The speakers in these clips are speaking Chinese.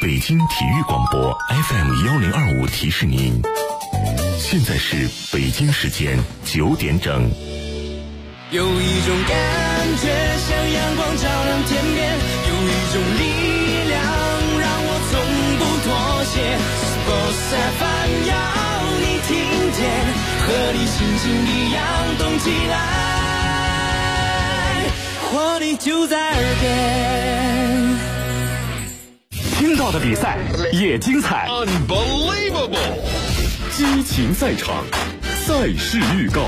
北京体育广播 FM1025提示您，现在是北京时间9点整。 有一种感觉像阳光照亮天边，有一种力量让我从不妥协。Sports FM 要你听见，和你心情一样动起来，活力就在耳边。 听到的比赛也精彩 ，Unbelievable！ 激情赛场，赛事预告。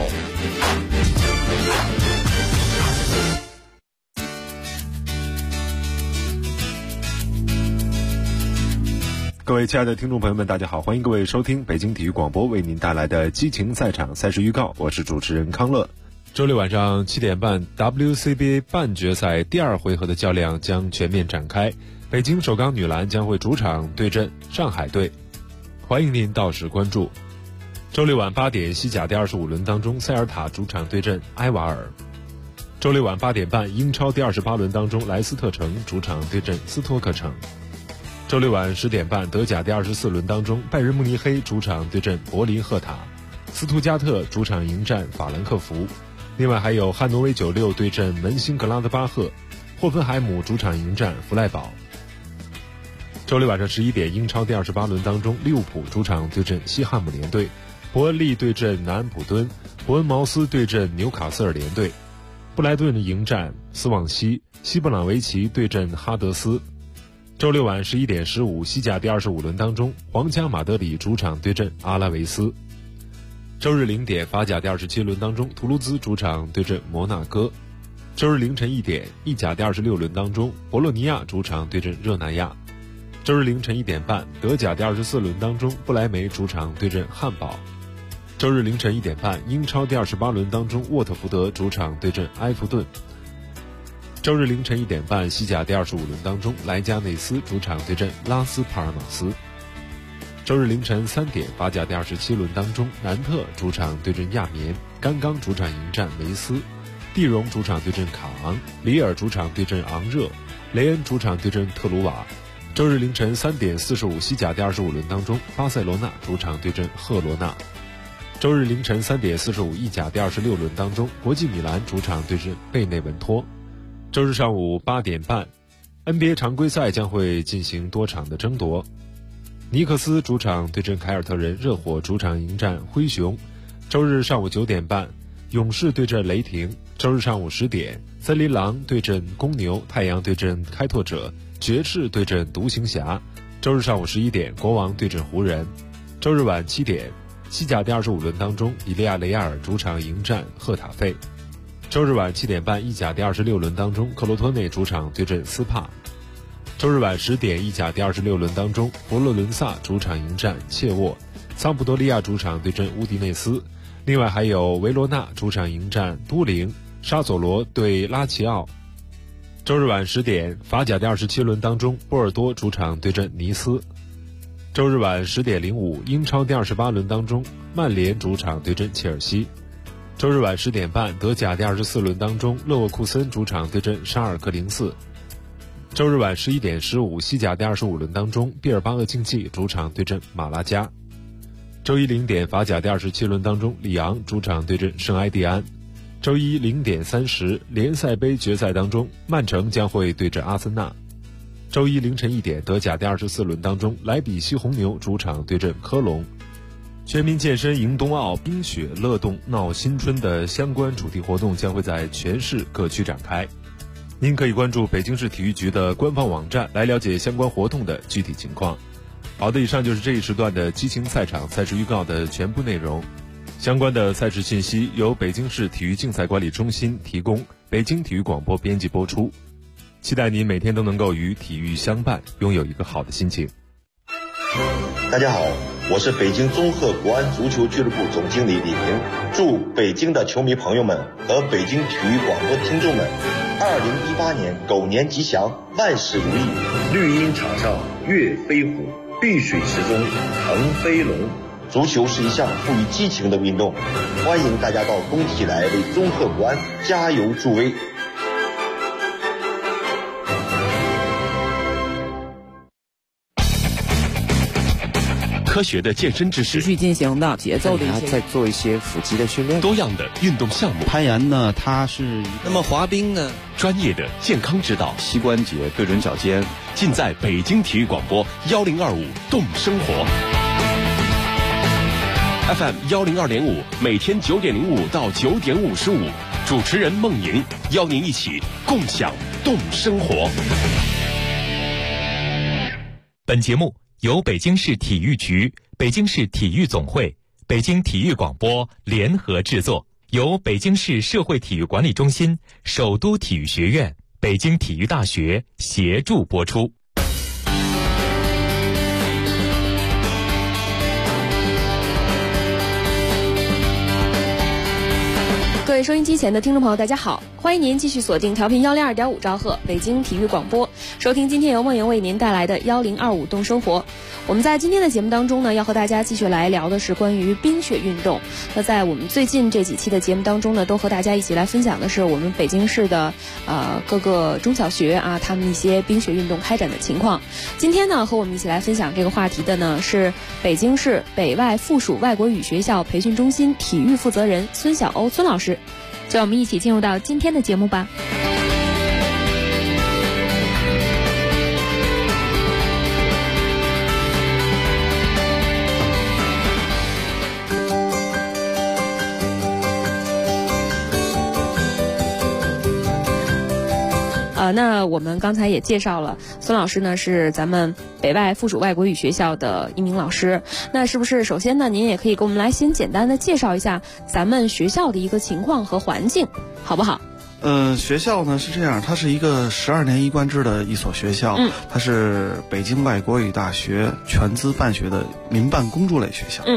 各位亲爱的听众朋友们，大家好，欢迎各位收听北京体育广播为您带来的激情赛场赛事预告，我是主持人康乐。 周六晚上7点半 WCBA 半决赛第2回合的较量将全面展开，北京首钢女篮将会主场对阵上海队，欢迎您到时关注。周六晚8点西甲第25轮当中，塞尔塔主场对阵埃瓦尔。周六晚8点半英超第28轮当中，莱斯特城主场对阵斯托克城。周六晚10点半德甲第24轮当中，拜仁慕尼黑主场对阵柏林赫塔，斯图加特主场迎战法兰克福。另外还有汉诺威96对阵门兴格拉德巴赫，霍芬海姆主场迎战弗赖堡。周六晚上11点英超第28轮当中，利物浦主场对阵西汉姆联队，伯恩利对阵南安普敦，伯恩茅斯对阵纽卡斯尔联队，布莱顿迎战斯旺西，西布朗维奇对阵哈德斯。周六晚11点15西甲第25轮当中，皇家马德里主场对阵阿拉维斯。周日0点法甲第27轮当中，图卢兹主场对阵摩纳哥。周日凌晨1点意甲第26轮当中，博洛尼亚主场对阵热那亚。周日凌晨1点半德甲第24轮当中，不莱梅主场对阵汉堡。周日凌晨1点半英超第28轮当中，沃特福德主场对阵埃弗顿。周日凌晨1点半西甲第25轮当中，莱加内斯主场对阵拉斯帕尔马斯。周日凌晨3点法甲第27轮当中，南特主场对阵亚眠，甘刚主场迎战梅斯，蒂荣主场对阵卡昂，里尔主场对阵昂热，雷恩主场对阵特鲁瓦。周日凌晨3点45西甲第25轮当中，巴塞罗那主场对阵赫罗纳。周日凌晨3点45意甲第26轮当中，国际米兰主场对阵贝内文托。周日上午8点半 NBA 常规赛将会进行多场的争夺，尼克斯主场对阵凯尔特人，热火主场迎战灰熊。周日上午9点半勇士对阵雷霆。周日上午10点森林狼对阵公牛，太阳对阵开拓者，爵士对阵独行侠。周日上午11点国王对阵湖人。周日晚7点西甲第25轮当中，比利亚雷亚尔主场迎战赫塔费。周日晚7点半意甲第26轮当中，克罗托内主场对阵斯帕。周日晚10点意甲第26轮当中，佛罗伦萨主场迎战切沃，桑普多利亚主场对阵乌迪内斯。另外还有维罗纳主场迎战都灵，沙索罗对拉齐奥。周日晚10点法甲第27轮当中，波尔多主场对阵尼斯。周日晚10点05英超第28轮当中，曼联主场对阵切尔西。周日晚10点半德甲第24轮当中，勒沃库森主场对阵沙尔克04。周日晚11点15西甲第25轮当中，毕尔巴鄂竞技主场对阵马拉加。周一0点法甲第27轮当中，里昂主场对阵圣埃蒂安。周一0点30联赛杯决赛当中，曼城将会对阵阿森纳。周一凌晨1点德甲第24轮当中，莱比锡红牛主场对阵科隆。全民健身迎冬奥，冰雪乐冻闹新春的相关主题活动将会在全市各区展开。您可以关注北京市体育局的官方网站来了解相关活动的具体情况。好的，以上就是这一时段的激情赛场赛事预告的全部内容。相关的赛事信息由北京市体育竞赛管理中心提供，北京体育广播编辑播出。期待您每天都能够与体育相伴，拥有一个好的心情。 大家好，我是北京综合国安足球俱乐部总经理李平，祝北京的球迷朋友们和北京体育广播听众们2018年狗年吉祥，万事如意。绿茵场上跃飞虎，碧水池中腾飞龙。足球是一项富于激情的运动，欢迎大家到工体来为综合国安加油助威。 科学的健身知识， 持续进行的节奏的一些， 再做一些腹肌的训练， 多样的运动项目。 攀岩呢，它是那么滑冰呢？ 专业的健康指导， 膝关节对准脚尖， 尽在北京体育广播1025动生活。FM 102.5，每天9点05到9点55，主持人孟莹邀您一起共享动生活。 本节目由北京市体育局、北京市体育总会、北京体育广播联合制作，由北京市社会体育管理中心、首都体育学院、北京体育大学协助播出。 各位收音机前的听众朋友，大家好，欢迎您继续锁定调频102.5兆赫北京体育广播，收听今天由梦莹为您带来的1025动生活。我们在今天的节目当中呢，要和大家继续来聊的是关于冰雪运动。那在我们最近这几期的节目当中呢，都和大家一起来分享的是我们北京市的各个中小学啊，他们一些冰雪运动开展的情况。今天呢，和我们一起来分享这个话题的呢，是北京市北外附属外国语学校培训中心体育负责人孙小欧孙老师。就让我们一起进入到今天的节目吧。那我们刚才也介绍了，孙老师呢是咱们北外附属外国语学校的一名老师。那是不是首先呢，您也可以给我们来先简单的介绍一下咱们学校的一个情况和环境，好不好？ 学校呢是这样，它是一个12年一贯制的一所学校，它是北京外国语大学全资办学的民办公助类学校。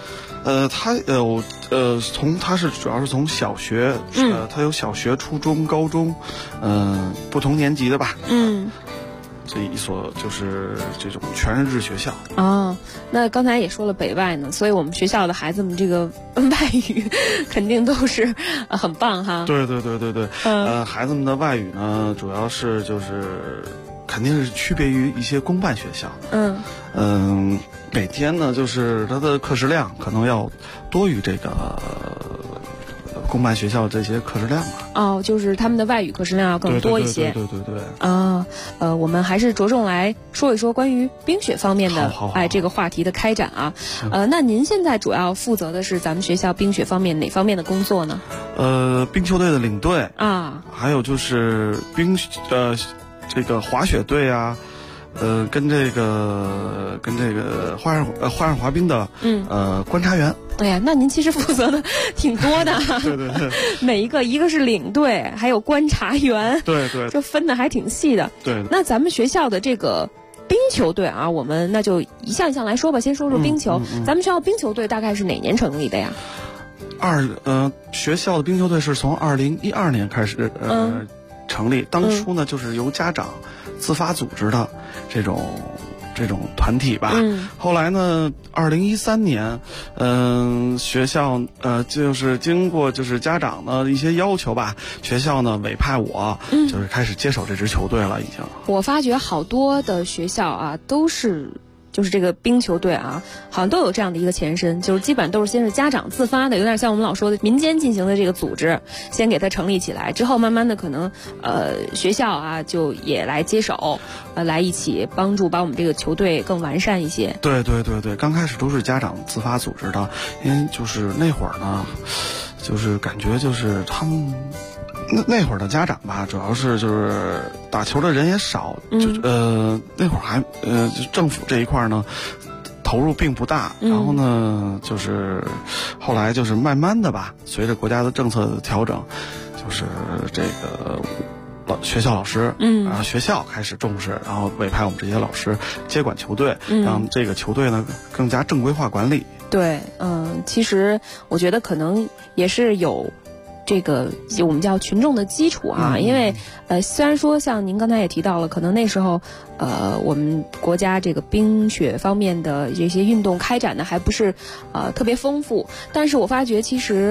它是主要是从小学，它有小学、初中、高中，不同年级的吧。这一所就是这种全日制学校。 那刚才也说了北外呢，所以我们学校的孩子们这个外语肯定都是很棒哈。 对，孩子们的外语呢，主要是就是肯定是区别于一些公办学校。每天呢，就是它的课时量可能要多于这个公办学校这些课时量吧。 就是他们的外语课时量要更多一些。 对。 我们还是着重来说一说关于冰雪方面的这个话题的开展啊。那您现在主要负责的是咱们学校冰雪方面哪方面的工作呢？ 冰球队的领队还有就是这个滑雪队啊。跟这个花样滑冰的观察员。 哎呀，那您其实负责的挺多的。 对， 每一个是领队，还有观察员。 对， 就分的还挺细的。 对。 那咱们学校的这个冰球队啊，我们那就一项一项来说吧。先说说冰球，咱们学校冰球队大概是哪年成立的呀？ 学校的冰球队是从2012年开始成立，当初呢就是由家长自发组织的这种团体吧。后来呢，2013年，学校就是经过就是家长的一些要求吧，学校呢委派我，就是开始接手这支球队了。已经， 我发觉好多的学校啊都是。就是这个冰球队啊，好像都有这样的一个前身，就是基本上都是先是家长自发的，有点像我们老说的民间进行的这个组织，先给它成立起来，之后慢慢的可能学校啊就也来接手，来一起帮助把我们这个球队更完善一些。 对，刚开始都是家长自发组织的，因为就是那会儿呢，就是感觉就是他们。那会儿的家长吧，主要是就是打球的人也少，那会儿还政府这一块呢投入并不大，然后呢就是后来就是慢慢的吧，随着国家的政策的调整，就是这个学校老师，然后学校开始重视，然后委派我们这些老师接管球队，让这个球队呢更加正规化管理。 对，其实我觉得可能也是有。这个我们叫群众的基础啊，因为虽然说像您刚才也提到了，可能那时候我们国家这个冰雪方面的这些运动开展的还不是特别丰富，但是我发觉其实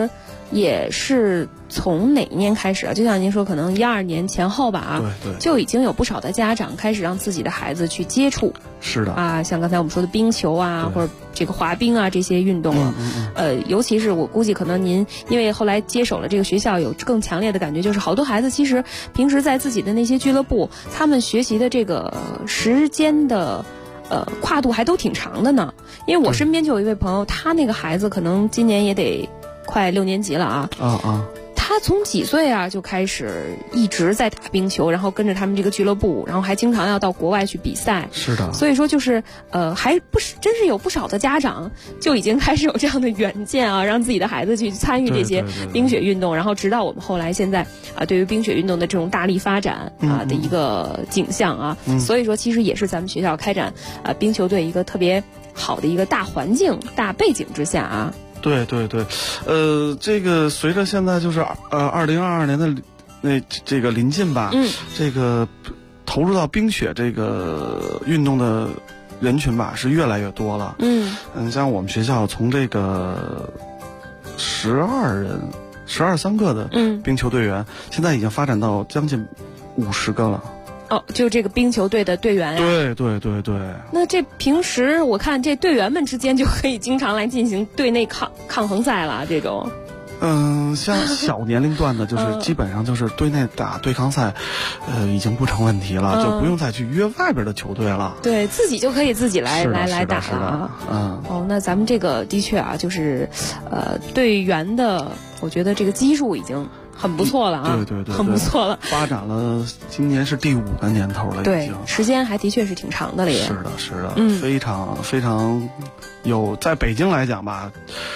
也是从哪一年开始啊？就像您说，可能12年前后吧啊， 对， 就已经有不少的家长开始让自己的孩子去接触。 是的啊，像刚才我们说的冰球啊，或者这个滑冰啊这些运动啊，尤其是我估计可能您因为后来接手了这个学校，有更强烈的感觉，就是好多孩子其实平时在自己的那些俱乐部，他们学习的这个时间的跨度还都挺长的呢。因为我身边就有一位朋友，他那个孩子可能今年也得快6年级了啊。他从几岁啊就开始一直在打冰球，然后跟着他们这个俱乐部，然后还经常要到国外去比赛。 是的， 所以说就是还不是真是有不少的家长就已经开始有这样的远见啊，让自己的孩子去参与这些冰雪运动，然后直到我们后来现在对于冰雪运动的这种大力发展的一个景象啊。所以说其实也是咱们学校开展冰球队一个特别好的一个大环境、大背景之下啊。 对，这个随着现在就是2022年的这个临近吧，这个投入到冰雪这个运动的人群吧是越来越多了。像我们学校从这个12个的冰球队员，现在已经发展到将近50个了。 就这个冰球队的队员呀。 对。 那这平时我看这队员们之间就可以经常来进行队内抗衡赛了，这种。 像小年龄段的，就是基本上就是队内打对抗赛，已经不成问题了，就不用再去约外边的球队了。对， 自己就可以自己来打了啊。那咱们这个的确啊，就是队员的，我觉得这个基数已经很不错了啊。对，很不错了。 发展了，今年是第5个年头了，已经。 对，时间还的确是挺长的了也。 是的，非常非常有，在北京来讲吧，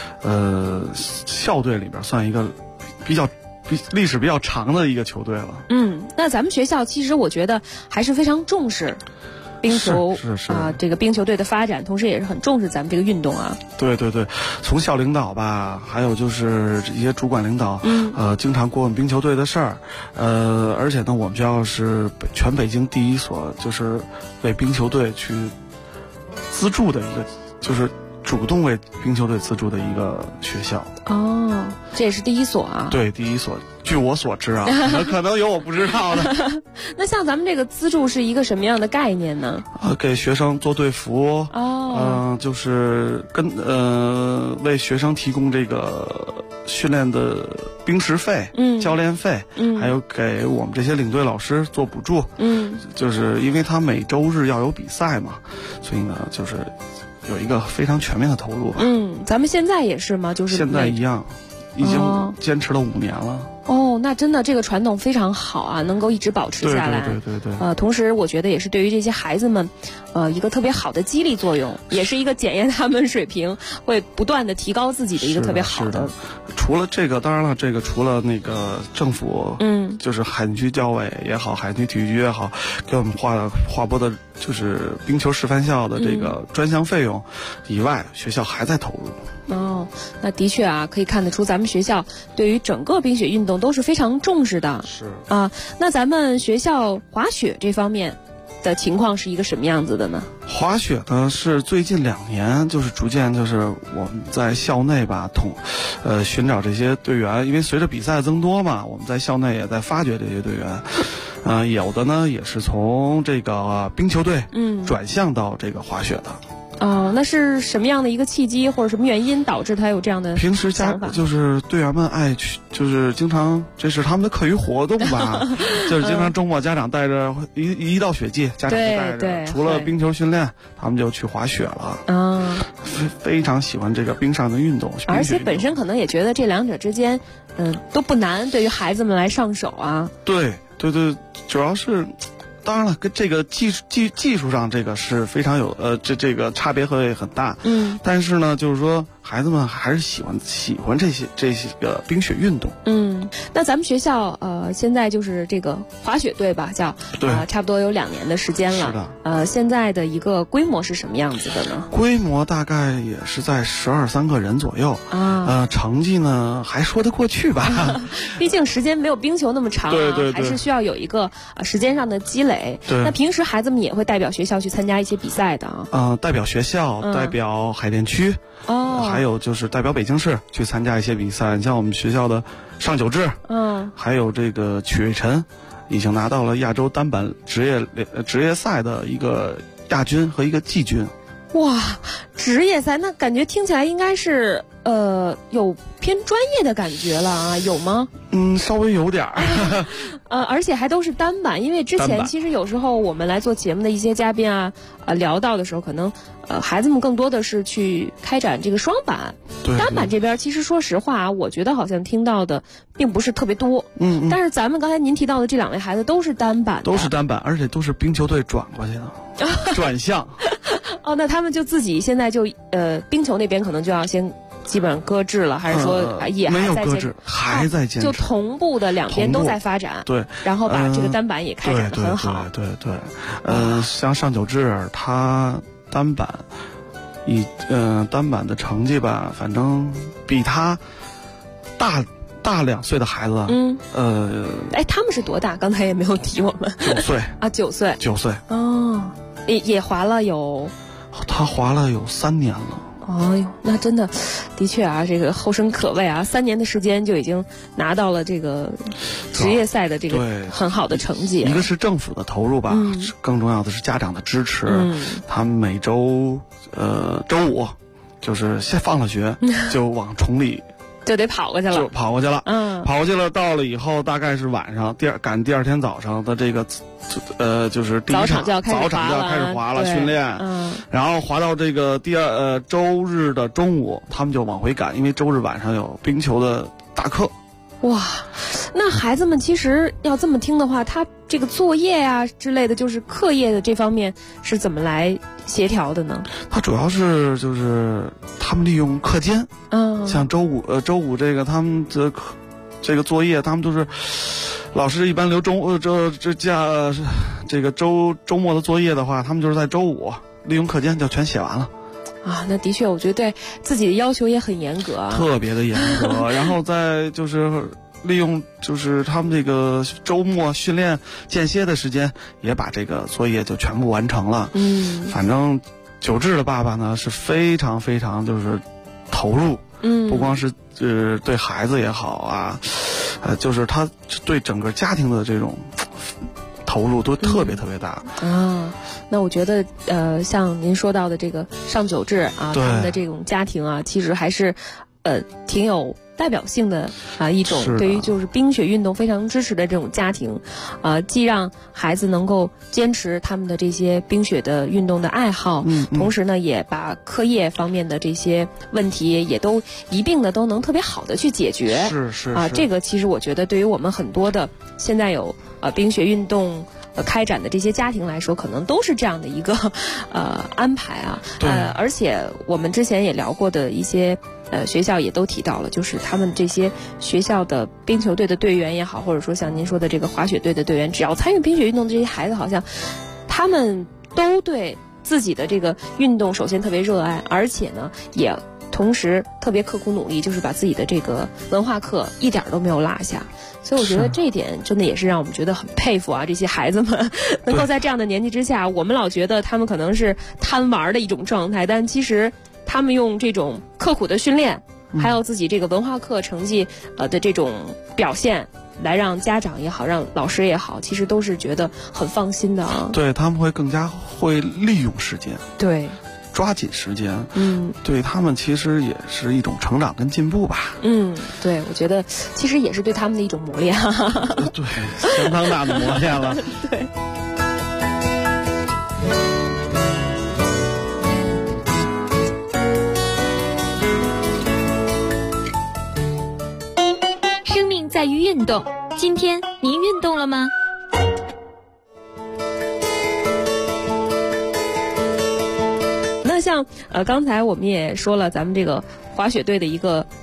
校队里边算一个历史比较长的一个球队了。 那咱们学校其实我觉得还是非常重视冰球这个冰球队的发展，同时也是很重视咱们这个运动啊。 对，从校领导吧，还有就是一些主管领导，经常过问冰球队的事儿，而且呢，我们学校是全北京第一所就是为冰球队去资助的一个，就是主动为冰球队资助的一个学校。 这也是第一所啊。 对，第一所。据我所知啊，可能有我不知道的。 那像咱们这个资助是一个什么样的概念呢？ 给学生做队服，就是为学生提供这个训练的冰食费、教练费，还有给我们这些领队老师做补助。就是因为他每周日要有比赛嘛，所以呢，就是有一个非常全面的投入吧。 咱们现在也是吗？就是现在一样。已经坚持了5年了。 那真的这个传统非常好啊，能够一直保持下来。 对。 同时我觉得也是对于这些孩子们，一个特别好的激励作用，也是一个检验他们水平，会不断的提高自己的一个特别好的。 除了这个，当然了，这个除了那个政府，就是海淀区教委也好，海淀区体育局也好，给我们划拨的就是冰球示范校的这个专项费用以外，学校还在投入。 那的确啊，可以看得出咱们学校对于整个冰雪运动都是非常重视的。那咱们学校滑雪这方面的情况是一个什么样子的呢？ 滑雪呢是最近2年就是逐渐就是我们在校内吧寻找这些队员，因为随着比赛增多嘛，我们在校内也在发掘这些队员。有的呢也是从这个冰球队转向到这个滑雪的。 那是什么样的一个契机或者什么原因导致他有这样的平时就是队员们爱去，就是经常这是他们的课余活动吧，就是经常周末家长带着一到雪季，家长就带着，除了冰球训练，他们就去滑雪了。非常喜欢这个冰上的运动， 而且本身可能也觉得这两者之间，都不难，对于孩子们来上手啊。 对，主要是。当然了，跟这个技术上，这个是非常有这个差别会很大。但是呢，就是说孩子们还是喜欢这些个冰雪运动。 那咱们学校现在就是这个滑雪队吧，差不多有2年的时间了。 是的。 现在的一个规模是什么样子的呢？ 规模大概也是在12-13个人左右。成绩呢还说得过去吧。 毕竟时间没有冰球那么长啊， 对， 还是需要有一个时间上的积累。那平时孩子们也会代表学校去参加一些比赛的啊。 代表学校，代表海淀区。 还有就是代表北京市去参加一些比赛，像我们学校的尚九志，还有这个曲瑞辰，已经拿到了亚洲单板职业赛的一个亚军和一个季军。 哇，职业赛那感觉听起来应该是有偏专业的感觉了啊，有吗？ 稍微有点儿。 而且还都是单板，因为之前其实有时候我们来做节目的一些嘉宾啊，聊到的时候，可能孩子们更多的是去开展这个双板。 对。 单板这边其实说实话啊，我觉得好像听到的并不是特别多。但是咱们刚才您提到的这2位孩子都是单板的。 都是单板，而且都是冰球队转过去的，转向。 那他们就自己现在就冰球那边可能就要先基本上搁置了，还是说也还在没有搁置，还在坚持， 就同步的2边都在发展。 对， 然后把这个单板也开展得很好。 对。像尚九志他单板单板的成绩吧，反正比他大2岁的孩子。 他们是多大？刚才也没有提我们。 9岁啊，9岁。 9岁。 也滑了有。 他滑了有3年了。 哎呦，那真的，的确啊，这个后生可畏啊！3年的时间就已经拿到了这个职业赛的这个很好的成绩。 一个是政府的投入吧，更重要的是家长的支持。他们每周周五就是先放了学就往崇礼就得跑过去了， 跑过去了。到了以后大概是晚上赶第二天早上的这个就是第一场早场就要开始滑了训练，然后滑到这个周日的中午，他们就往回赶，因为周日晚上有冰球的大课。 哇，那孩子们其实要这么听的话，他这个作业啊之类的，就是课业的这方面是怎么来协调的呢？ 他主要是就是他们利用课间，像周五这个他们的这个作业，他们都是老师一般留周末的作业的话，他们就是在周五利用课间就全写完了。 那的确，我觉得对自己的要求也很严格啊， 特别的严格。然后再就是利用就是他们这个周末训练间歇的时间，也把这个作业就全部完成了。反正九志的爸爸呢是非常非常就是投入，不光是对孩子也好啊，就是他对整个家庭的这种投入都特别特别大。 那我觉得像您说到的这个尚九志啊，他们的这种家庭啊，其实还是挺有代表性的一种对于就是冰雪运动非常支持的这种家庭，既让孩子能够坚持他们的这些冰雪的运动的爱好，同时呢也把课业方面的这些问题也都一并的都能特别好的去解决。 是这个其实我觉得对于我们很多的现在有冰雪运动开展的这些家庭来说，可能都是这样的一个安排啊。而且我们之前也聊过的一些学校也都提到了，就是他们这些学校的冰球队的队员也好，或者说像您说的这个滑雪队的队员，只要参与冰雪运动的这些孩子，好像他们都对自己的这个运动首先特别热爱，而且呢也同时特别刻苦努力，就是把自己的这个文化课一点都没有落下。所以我觉得这一点真的也是让我们觉得很佩服啊！这些孩子们能够在这样的年纪之下，我们老觉得他们可能是贪玩的一种状态，但其实他们用这种刻苦的训练，还有自己这个文化课成绩的这种表现，来让家长也好，让老师也好，其实都是觉得很放心的啊。 对，他们会更加会利用时间。 对。 抓紧时间，对他们其实也是一种成长跟进步吧。 对，我觉得其实也是对他们的一种磨练。 对，相当大的磨练了。 对。 生命在于运动，今天您运动了吗？ 像刚才我们也说了，咱们这个滑雪队的一个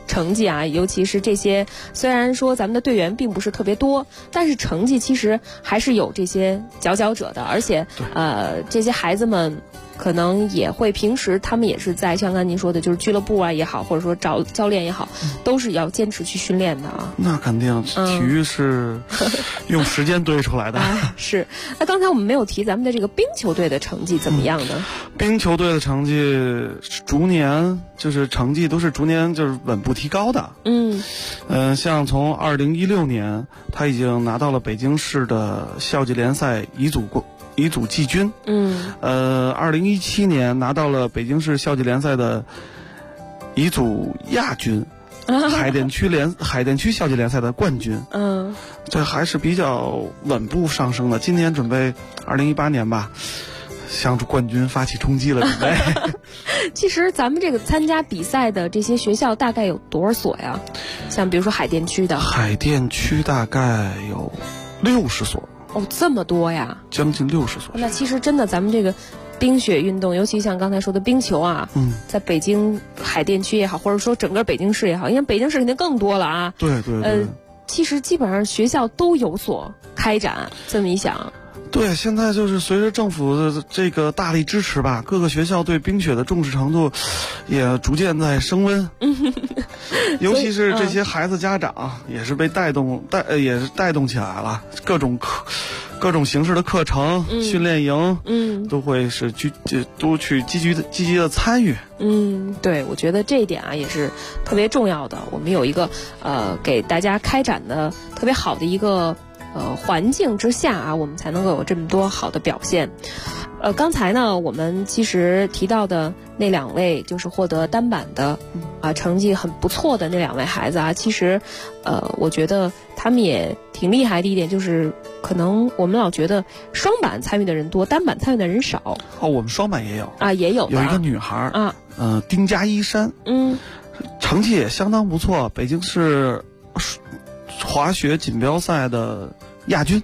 成绩啊，尤其是这些，虽然说咱们的队员并不是特别多，但是成绩其实还是有这些佼佼者的，而且这些孩子们可能也会平时他们也是在像刚才您说的，就是俱乐部啊也好，或者说找教练也好，都是要坚持去训练的啊。 那肯定，体育是用时间堆出来的。 是。那刚才我们没有提咱们的这个冰球队的成绩怎么样呢？ 冰球队的成绩逐年就是成绩都是逐年就是稳步提高的。像从2016年，他已经拿到了北京市的校际联赛乙组季军。2017年拿到了北京市校际联赛的乙组亚军，海淀区校际联赛的冠军。这还是比较稳步上升的。今年准备2018年吧，向着冠军发起冲击了，准备。 其实咱们这个参加比赛的这些学校大概有多少所呀？像比如说海淀区的。 海淀区大概有60所。 哦，这么多呀！ 将近60所。 那其实真的，咱们这个冰雪运动，尤其像刚才说的冰球啊，在北京海淀区也好，或者说整个北京市也好，因为北京市肯定更多了啊。 对。 其实基本上学校都有所开展。这么一想。 对，现在就是随着政府的这个大力支持吧，各个学校对冰雪的重视程度也逐渐在升温。尤其是这些孩子家长也是被带动起来了，各种形式的课程、训练营，都会是都去积极的参与。 对，我觉得这一点啊也是特别重要的。我们有一个给大家开展的特别好的一个环境之下啊，我们才能够有这么多好的表现。刚才呢，我们其实提到的那2位，就是获得单板的成绩很不错的那2位孩子啊，其实我觉得他们也挺厉害的一点，就是可能我们老觉得双板参与的人多，单板参与的人少。 我们双板也有啊，也有一个女孩丁家一山，成绩也相当不错，北京市滑雪锦标赛的亚军。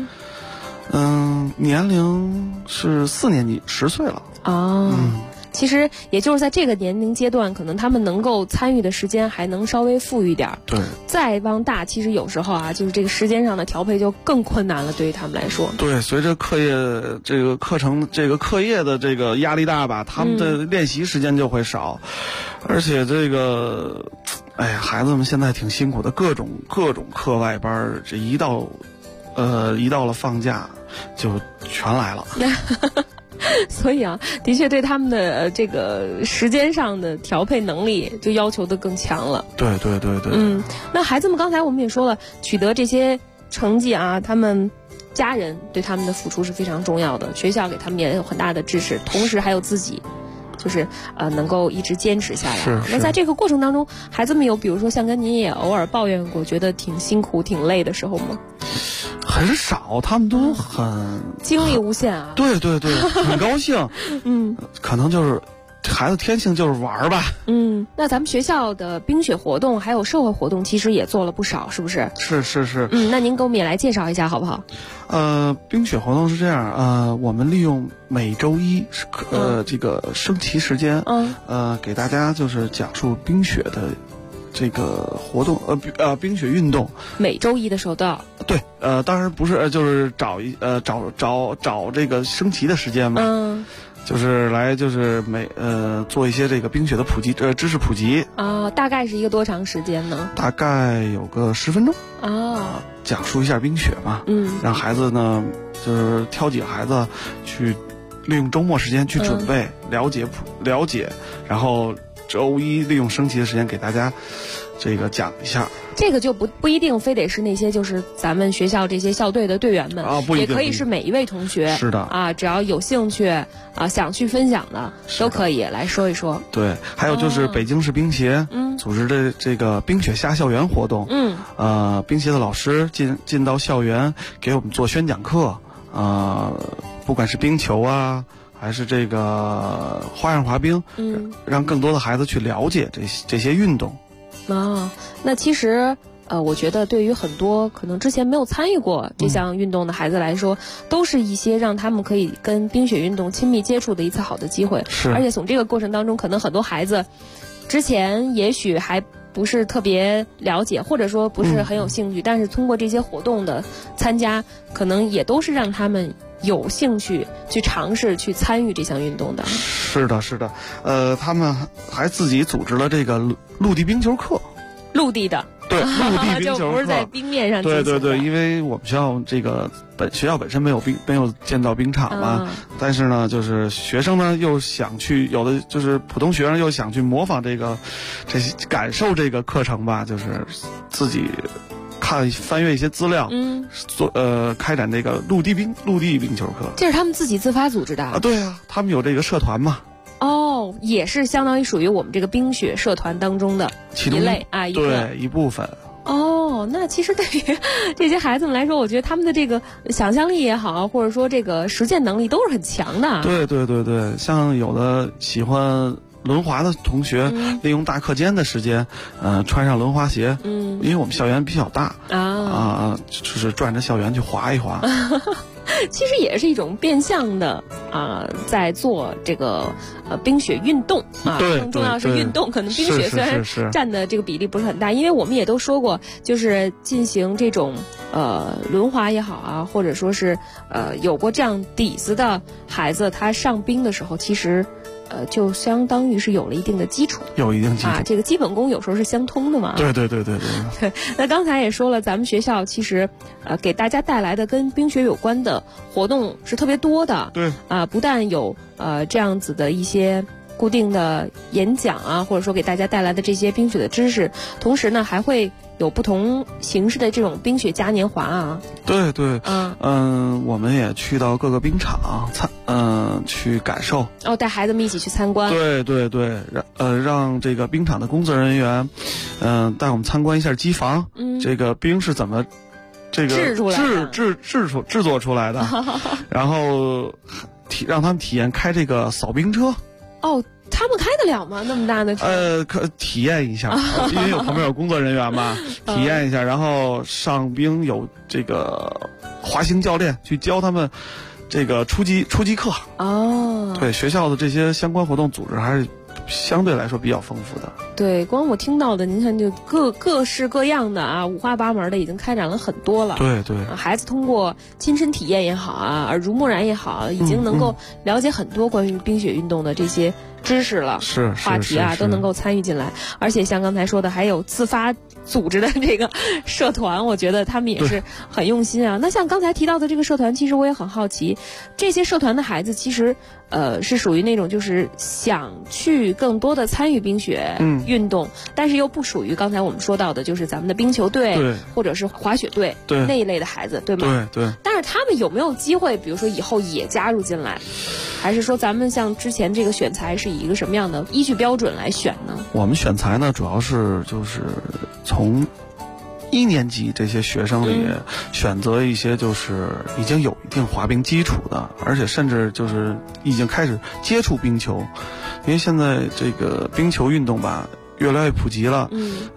年龄是4年级，10岁了。 其实也就是在这个年龄阶段，可能他们能够参与的时间还能稍微富裕点。 对， 再往大，其实有时候啊，就是这个时间上的调配就更困难了，对于他们来说。 对，随着课业的这个压力大吧，他们的练习时间就会少，而且这个，孩子们现在挺辛苦的，各种课外班，这一到了放假就全来了。 所以啊，的确对他们的这个时间上的调配能力就要求的更强了。 对。 那孩子们刚才我们也说了，取得这些成绩啊，他们家人对他们的付出是非常重要的，学校给他们也有很大的支持，同时还有自己。就是能够一直坚持下来。那在这个过程当中，孩子们有比如说像跟您也偶尔抱怨过，觉得挺辛苦、挺累的时候吗？ 很少，他们都很精力无限啊。 对，很高兴。可能就是孩子天性就是玩吧。 那咱们学校的冰雪活动还有社会活动，其实也做了不少，是不是？ 是。 那您给我们也来介绍一下好不好？ 冰雪活动是这样，我们利用每周一这个升旗时间，给大家就是讲述冰雪的这个活动，冰雪运动。 每周一的时候都要。 对，当然不是，就是找这个升旗的时间嘛。就是来就是做一些这个冰雪的普及知识普及啊。大概是一个多长时间呢？ 大概有个10分钟啊， 讲述一下冰雪嘛。让孩子呢就是挑几个孩子去利用周末时间去准备了解，然后周一利用升旗的时间给大家这个讲一下。这个就不一定非得是那些就是咱们学校这些校队的队员们啊，不一定， 也可以是每一位同学。 是的啊，只要有兴趣啊，想去分享的都可以来说一说。 对，还有就是北京市冰协组织的这个冰雪下校园活动。冰协的老师进到校园给我们做宣讲课，不管是冰球啊，还是这个花样滑冰，让更多的孩子去了解这些运动。 那其实我觉得对于很多可能之前没有参与过这项运动的孩子来说，都是一些让他们可以跟冰雪运动亲密接触的一次好的机会。 是， 而且从这个过程当中，可能很多孩子之前也许还不是特别了解，或者说不是很有兴趣，但是通过这些活动的参加，可能也都是让他们有兴趣去尝试去参与这项运动的。 是的，是的，他们还自己组织了这个陆地冰球课。 陆地的。 对，陆地冰球课就不是在冰面上进行的。 对，因为我们学校这个学校本身没有建造冰场嘛，但是呢，就是学生呢又想去，有的就是普通学生又想去模仿这些感受这个课程吧，就是自己翻阅一些资料，开展这个陆地冰球课。 这是他们自己自发组织的啊？ 对啊，他们有这个社团嘛。 哦，也是相当于属于我们这个冰雪社团当中的一类啊， 对，一部分。 哦，那其实对于这些孩子们来说，我觉得他们的这个想象力也好，或者说这个实践能力都是很强的。 对，像有的喜欢轮滑的同学，利用大课间的时间，穿上轮滑鞋，因为我们校园比较大就是转着校园去滑一滑。 其实也是一种变相的在做这个冰雪运动更重要是运动。可能冰雪虽然占的这个比例不是很大，因为我们也都说过，就是进行这种轮滑也好啊，或者说是有过这样底子的孩子，他上冰的时候其实就相当于是有了一定的基础，这个基本功有时候是相通的嘛。 对。 那刚才也说了，咱们学校其实给大家带来的跟冰雪有关的活动是特别多的。 对不但有这样子的一些固定的演讲啊，或者说给大家带来的这些冰雪的知识，同时呢还会有不同形式的这种冰雪嘉年华啊。 对，我们也去到各个冰场去感受。 带孩子们一起去参观。 对，让这个冰场的工作人员，带我们参观一下机房，这个冰是怎么制作出来的，然后让他们体验开这个扫冰车。 他们开得了吗？那么大的车？ 体验一下，因为旁边有工作人员嘛，体验一下，然后上冰有这个滑行教练去教他们这个初级课。对，学校的这些相关活动组织还是相对来说比较丰富的。 对，光我听到的，您看就各式各样的五花八门的，已经开展了很多了。 对， 孩子通过亲身体验也好耳濡目染也好，已经能够了解很多关于冰雪运动的这些知识了，话题都能够参与进来。而且像刚才说的，还有自发组织的这个社团，我觉得他们也是很用心啊。那像刚才提到的这个社团，其实我也很好奇，这些社团的孩子其实是属于那种就是想去更多的参与冰雪运动，但是又不属于刚才我们说到的就是咱们的冰球队或者是滑雪队那一类的孩子，对吗？ 对。 但是他们有没有机会，比如说以后也加入进来，还是说咱们像之前这个选材是以一个什么样的依据标准来选呢？ 我们选材呢，主要是就是从1年级这些学生里选择一些就是已经有一定滑冰基础的，而且甚至就是已经开始接触冰球，因为现在这个冰球运动吧越来越普及了，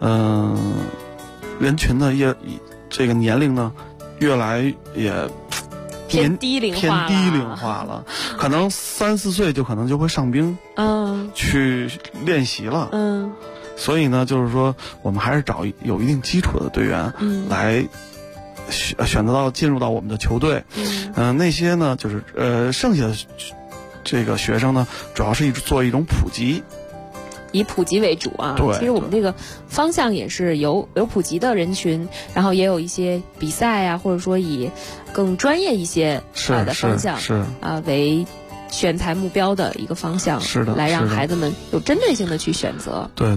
人群呢这个年龄呢越来也偏低龄化了，可能3、4岁就可能就会上冰去练习了。所以呢，就是说我们还是找有一定基础的队员来选择进入到我们的球队。那些呢就是剩下的这个学生呢，主要是做一种普及。 以普及为主啊，其实我们这个方向也是有普及的人群，然后也有一些比赛啊，或者说以更专业一些的方向为选材目标的一个方向， 是的， 来让孩子们有针对性的去选择。 对。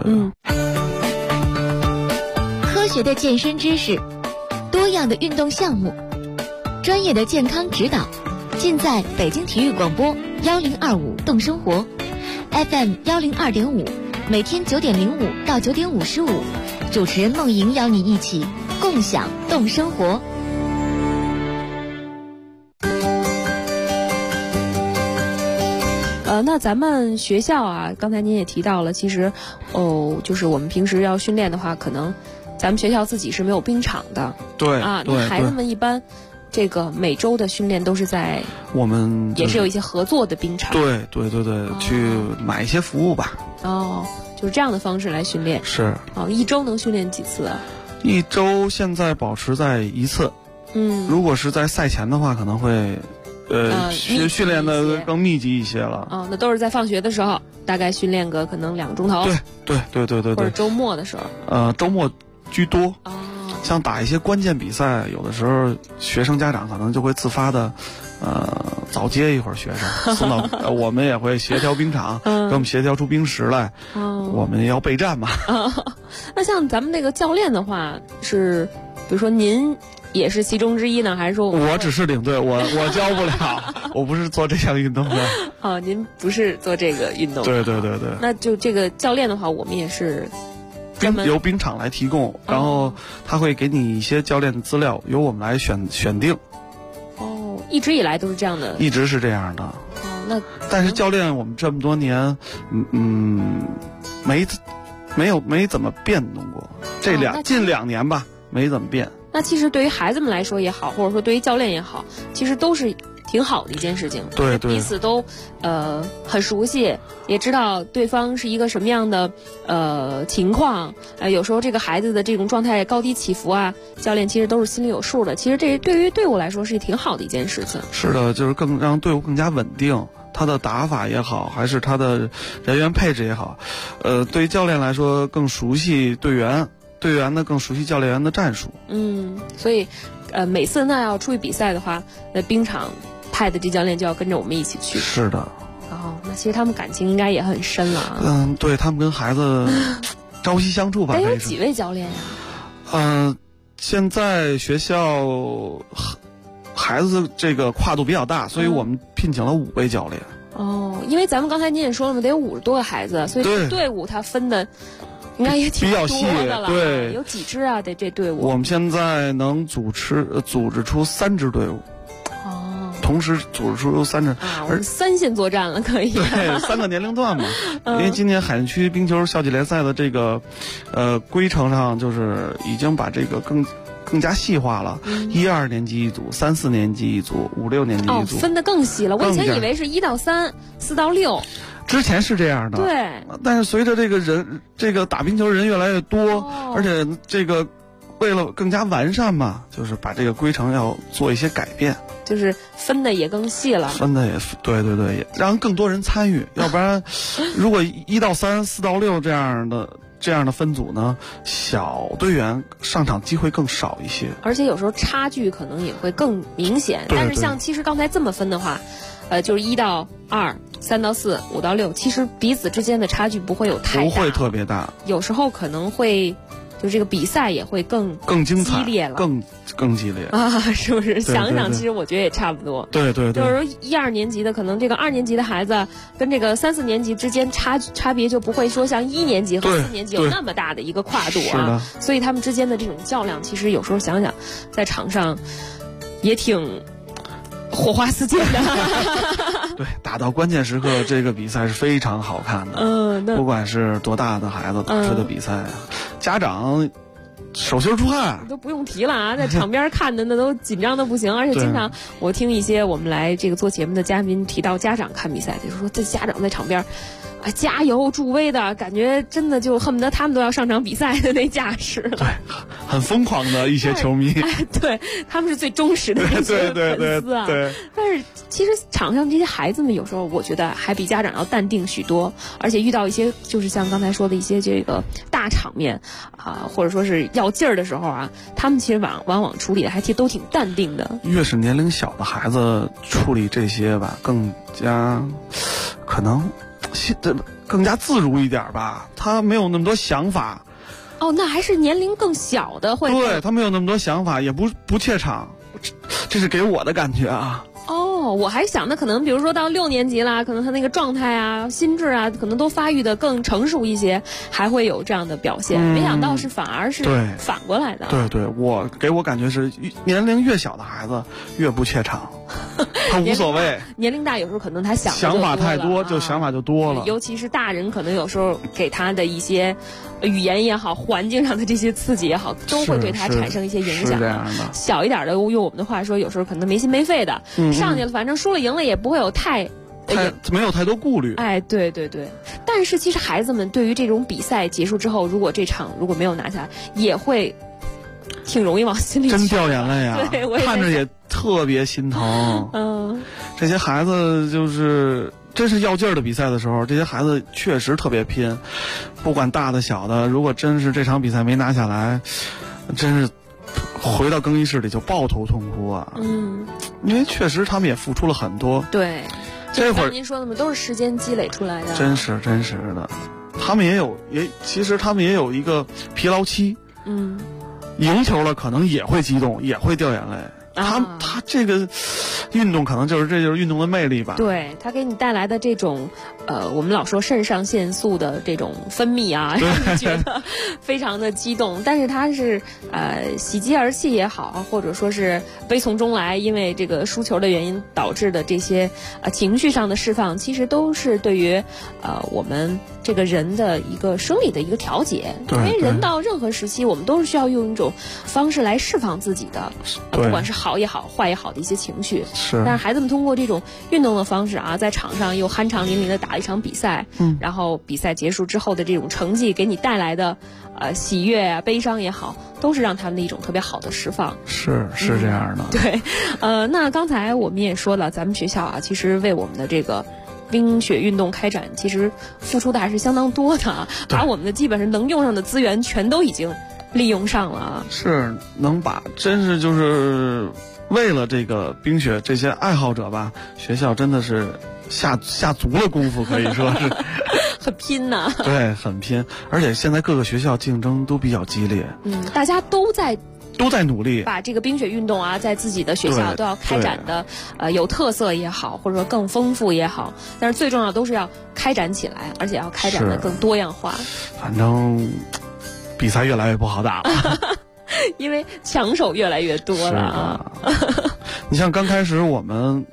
科学的健身知识，多样的运动项目，专业的健康指导，尽在北京体育广播1025动生活。FM 102.5，每天9点05到9点55，主持人梦莹邀你一起共享动生活。 那咱们学校啊，刚才您也提到了，其实就是我们平时要训练的话，可能咱们学校自己是没有冰场的。 对那孩子们一般这个每周的训练都是在我们也是有一些合作的冰场。 对，去买一些服务吧。 就是这样的方式来训练。 是。 一周能训练几次啊？ 一周现在保持在1次。如果是在赛前的话，可能会训练的更密集一些了。 那都是在放学的时候，大概训练个可能2个钟头。 对，或者周末的时候。周末居多。像打一些关键比赛，有的时候学生家长可能就会自发的，早接一会儿学生送到，我们也会协调冰场，给我们协调出冰石来，我们要备战嘛。 那像咱们那个教练的话，是比如说您也是其中之一呢，还是说我只是领队，我教不了，我不是做这项运动的。 您不是做这个运动。 对。 那就这个教练的话，我们也是。 由冰场来提供，然后他会给你一些教练的资料，由我们来选定。 一直以来都是这样的。 一直是这样的。但是教练我们这么多年，没怎么变动过。近2年吧，没怎么变。 那其实对于孩子们来说也好，或者说对于教练也好，其实都是挺好的一件事情。 对， 彼此都很熟悉，也知道对方是一个什么样的情况。有时候这个孩子的这种状态高低起伏啊，教练其实都是心里有数的。其实这对于队伍来说是挺好的一件事情。 是的，就是更让队伍更加稳定。他的打法也好，还是他的人员配置也好，对于教练来说更熟悉队员呢更熟悉教练员的战术。 所以每次那要出去比赛的话，那冰场派的这教练就要跟着我们一起去。 是的。 那其实他们感情应该也很深了啊。 对，他们跟孩子朝夕相处吧。 有几位教练呀？ 现在学校孩子这个跨度比较大，所以我们聘请了5位教练。 因为咱们刚才您也说了嘛，得有50多个孩子，所以队伍它分的应该也挺多的了。 对， 有几支啊？这队伍？ 我们现在能组织出3支队伍。同时组织出3支。 我们3线作战了，可以。 对，3个年龄段嘛。因为今年海淀区冰球校际联赛的这个规程上，就是已经把这个更加细化了。1、2年级一组，3、4年级一组，5、6年级一组。 分得更细了。我以前以为是1到3、4到6。 之前是这样的。 对。 但是随着这个打冰球人越来越多，而且这个为了更加完善嘛，就是把这个规程要做一些改变。 就是分的也更细了， 分的也对，让更多人参与。要不然，如果1到3、4到6这样的分组呢，小队员上场机会更少一些， 而且有时候差距可能也会更明显。但是像其实刚才这么分的话，就是1到2、3到4、5到6，其实彼此之间的差距不会有太大， 不会特别大。 有时候可能会。就这个比赛也会更精彩、 激烈了， 更激烈啊！是不是？想想，其实我觉得也差不多。 对， 就是说1、2年级的，可能这个2年级的孩子跟这个3、4年级之间差别就不会说像1年级和4年级有那么大的一个跨度啊。所以他们之间的这种较量，其实有时候想想，在场上也挺火花四溅的。 对，打到关键时刻，这个比赛是非常好看的。不管是多大的孩子打出的比赛，家长手心出汗， 都不用提了啊！在场边看的那都紧张的不行，而且经常我听一些我们来这个做节目的嘉宾提到家长看比赛，就是说这家长在场边。加油助威的感觉，真的就恨不得他们都要上场比赛的那架势。 对，很疯狂的一些球迷。 对，他们是最忠实的那些粉丝啊。 对。 但是其实场上这些孩子们有时候我觉得还比家长要淡定许多，而且遇到一些就是像刚才说的一些这个大场面啊，或者说是要劲儿的时候啊，他们其实往往处理的还都挺淡定的。 越是年龄小的孩子处理这些吧，更加可能。更加自如一点吧，他没有那么多想法。 那还是年龄更小的会。 对，他没有那么多想法，也不怯场，这是给我的感觉啊。 我还想的可能比如说到6年级啦，可能他那个状态啊、心智啊，可能都发育的更成熟一些，还会有这样的表现。没想到是反而是反过来的。 对，给我感觉是年龄越小的孩子越不怯场。他无所谓， 年龄大有时候可能他想法太多，就想法就多了。 尤其是大人，可能有时候给他的一些语言也好，环境上的这些刺激也好，都会对他产生一些影响。 是这样的。 小一点的，用我们的话说，有时候可能没心没肺的，上去了，反正输了赢了也不会有太没有太多顾虑。 哎，对对对。但是其实孩子们对于这种比赛结束之后，如果这场如果没有拿下来，也会挺容易往心里去， 真掉眼泪啊！ 对，我也看着也特别心疼。这些孩子就是真是要劲儿的比赛的时候，这些孩子确实特别拼，不管大的小的，如果真是这场比赛没拿下来，真是回到更衣室里就抱头痛哭啊。因为确实他们也付出了很多。 对， 这会儿您说的嘛，都是时间积累出来的。 真实的，他们其实他们也有一个疲劳期。赢球了可能也会激动，也会掉眼泪。他这个运动可能这就是运动的魅力吧。 对，它给你带来的这种我们老说肾上腺素的这种分泌啊，让你觉得非常的激动。但是它是喜极而泣也好，或者说是悲从中来，因为这个输球的原因导致的这些情绪上的释放，其实都是对于我们这个人的一个生理的一个调节。因为人到任何时期，我们都是需要用一种方式来释放自己的，不管是好也好，坏也好的一些情绪。但是孩子们通过这种运动的方式啊，在场上又酣畅淋漓的打一场比赛，然后比赛结束之后的这种成绩给你带来的喜悦啊、悲伤也好，都是让他们的一种特别好的释放。 是这样的。 对，那刚才我们也说了，咱们学校啊，其实为我们的这个冰雪运动开展，其实付出的还是相当多的啊，把我们的基本上能用上的资源全都已经利用上了。 是能把，真是就是为了这个冰雪这些爱好者吧，学校真的是下足了功夫，可以说是很拼呐。 对，很拼，而且现在各个学校竞争都比较激烈。 大家都在努力把这个冰雪运动啊，在自己的学校都要开展的有特色也好，或者说更丰富也好，但是最重要都是要开展起来，而且要开展的更多样化。 反正比赛越来越不好打了。 因为强手越来越多了啊。 你像刚开始我们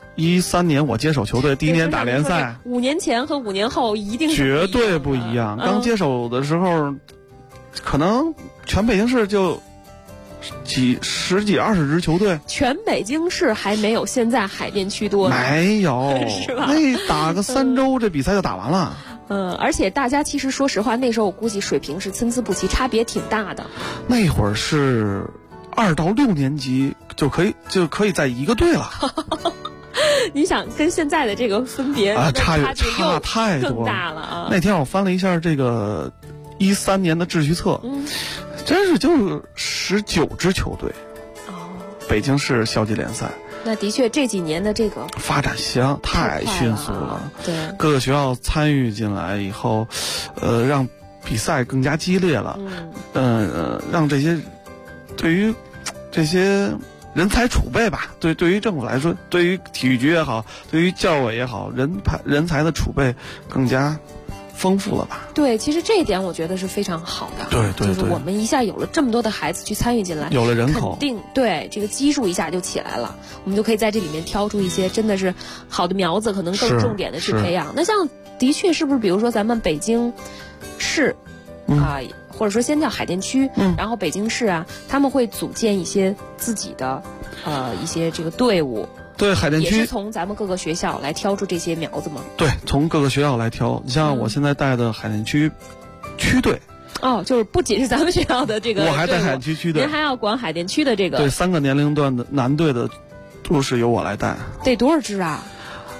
13年我接手球队第一年打联赛 ，5年前和5年后一定绝对不一样。刚接手的时候，可能全北京市就十几20支球队， 全北京市还没有现在海淀区多呢。 没有， 是吧？ 那打个3周，这比赛就打完了。 而且大家其实说实话，那时候我估计水平是参差不齐，差别挺大的。 那会儿是2到6年级就可以在一个队了。 你想跟现在的这个分别差太多更大了啊！ 那天我翻了一下这个13年的秩序册，真是就是19支球队。北京市校际联赛。 那的确这几年的这个发展太迅速了。 对， 各个学校参与进来以后，让比赛更加激烈了。让这些对于这些人才储备吧，对于政府来说，对于体育局也好，对于教委也好，人才的储备更加丰富了吧？ 对，其实这一点我觉得是非常好的。 对， 就是我们一下有了这么多的孩子去参与进来， 有了人口， 肯定对这个基数一下就起来了。我们就可以在这里面挑出一些真的是好的苗子，可能更重点的去培养。那像的确是不是，比如说咱们北京市或者说先叫海淀区，然后北京市啊，他们会组建一些自己的一些这个队伍。 对，海淀区也是从咱们各个学校来挑出这些苗子吗？ 对，从各个学校来挑。你像我现在带的海淀区区队， 就是不仅是咱们学校的这个， 我还带海淀区区队， 您还要管海淀区的这个。 对，3个年龄段的男队的都是由我来带。 得多少支啊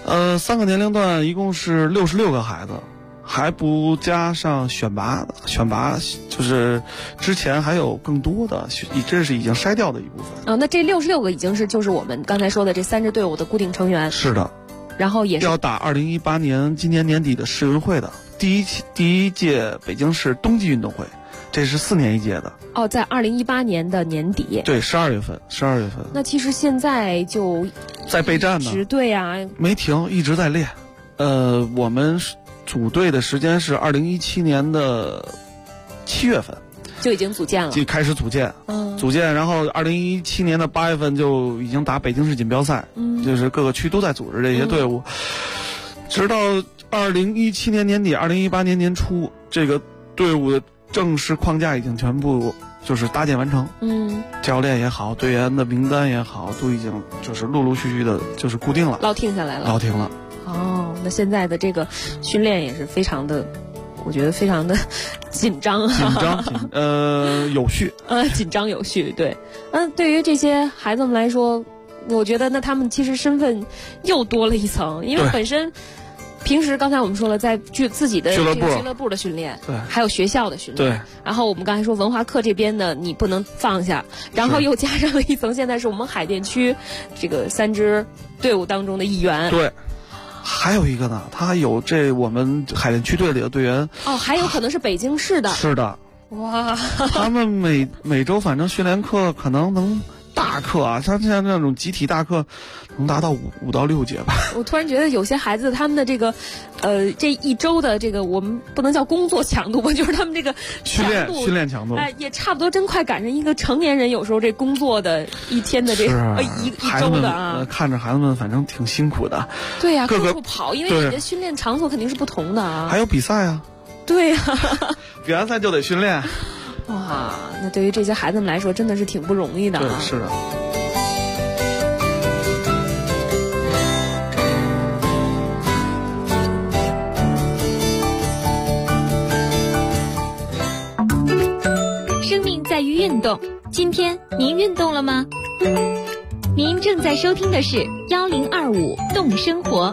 ？3个年龄段一共是66个孩子。还不加上选拔就是之前还有更多的，这是已经筛掉的一部分。 那这66个已经是就是我们刚才说的这3支队伍的固定成员。 是的， 然后也是要打2018年今年年底的世运会的第一届北京市冬季运动会，这是4年一届的。 在2018年的年底。 对，12月份。 那其实现在就在备战呢。 对啊， 没停，一直在练。我们组队的时间是2017年的7月份， 就已经组建了， 就开始组建，然后2017年的8月份就已经打北京市锦标赛，就是各个区都在组织这些队伍，直到2017年年底、2018年年初，这个队伍的正式框架已经全部就是搭建完成，教练也好，队员的名单也好，都已经就是陆陆续续的就是固定了， 落听下来了。 哦，那现在的这个训练也是非常的，我觉得非常的紧张啊。 有序。 紧张有序，对。对于这些孩子们来说，我觉得那他们其实身份又多了一层，因为本身平时刚才我们说了，在自己的俱乐部的训练， 对， 还有学校的训练， 对。 然后我们刚才说文化课这边的你不能放下，然后又加上了一层，现在是我们海淀区这个3支队伍当中的一员， 对。还有一个呢，他有我们海淀区队里的队员还有可能是北京市的， 是的， 哇， 他们每周反正训练课可能能。大课啊，像那种集体大课，能达到5到6节吧。 我突然觉得有些孩子他们的这个，这一周的这个我们不能叫工作强度吧，就是他们这个训练强度， 也差不多真快赶上一个成年人有时候这工作的一天的这个一周的啊。 看着孩子们反正挺辛苦的。 对呀，各处跑，因为你的训练场所肯定是不同的啊。 还有比赛啊。 对呀， 比完赛就得训练。 哇，那对于这些孩子们来说，真的是挺不容易的啊。 对，是的。 生命在于运动，今天您运动了吗？您正在收听的是1025动生活。